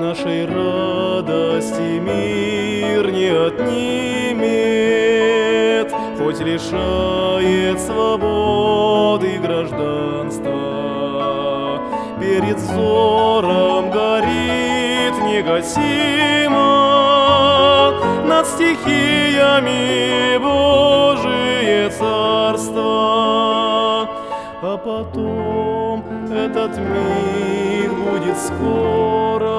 Нашей радости мир не отнимет, хоть лишает свободы и гражданства. Перед взором горит негасимо над стихиями Божие царство. А потом этот мир будет скоро,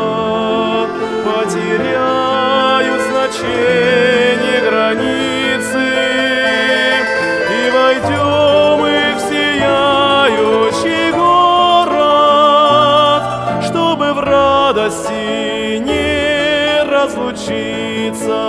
потеряют значение границы, и войдем мы в сияющий город, чтобы в радости не разлучиться.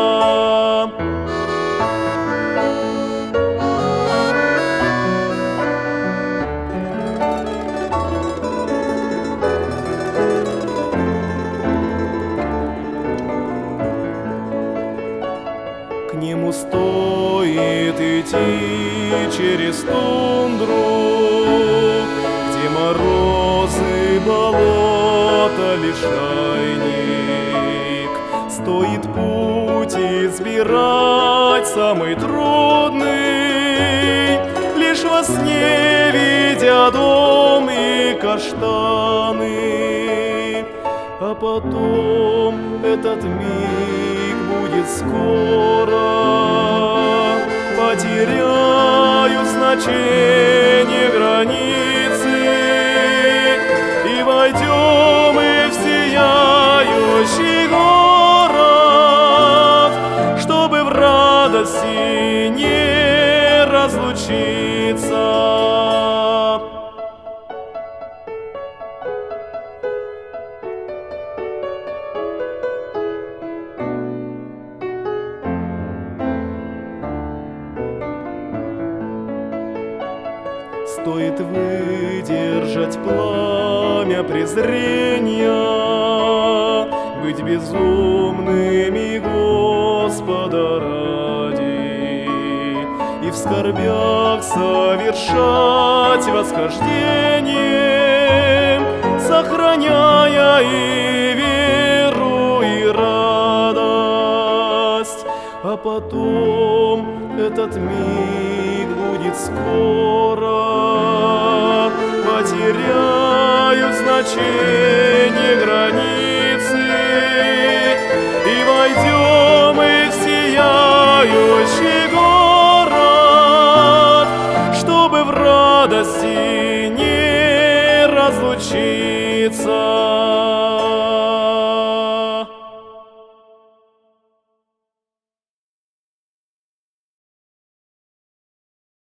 К нему стоит идти через тундру, где морозы, болота, лишайник. Стоит путь избирать самый трудный, лишь во сне видя дом и каштаны. А потом этот миг будет скоро, потеряют значение границы, и войдем мы в сияющий город, чтобы в радости не разлучиться. Стоит выдержать пламя презрения, быть безумными Господа ради, и в скорбях совершать восхождение, сохраняя и веру, и радость. А потом этот миг будет скоро, потеряют значение границы, и войдем мы в сияющий город, чтобы в радости не разлучиться.